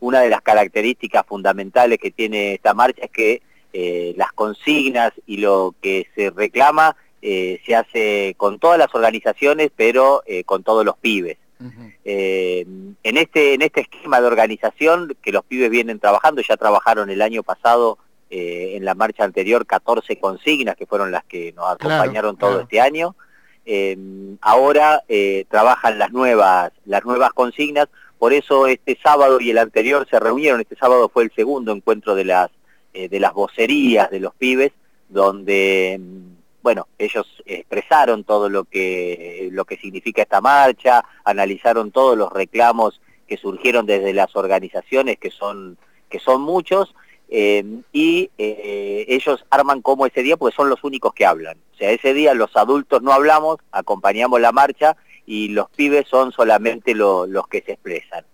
una de las características fundamentales que tiene esta marcha es que las consignas y lo que se reclama se hace con todas las organizaciones, pero con todos los pibes. Uh-huh. En este esquema de organización que los pibes vienen trabajando, ya trabajaron el año pasado en la marcha anterior 14 consignas, que fueron las que nos acompañaron todo este año. Ahora trabajan las nuevas consignas, por eso este sábado y el anterior se reunieron. Este sábado fue el segundo encuentro de las vocerías de los pibes, donde bueno, ellos expresaron todo lo que significa esta marcha, analizaron todos los reclamos que surgieron desde las organizaciones, que son muchos, y ellos arman como ese día, porque son los únicos que hablan. O sea, ese día los adultos no hablamos, acompañamos la marcha, y los pibes son solamente los que se expresan.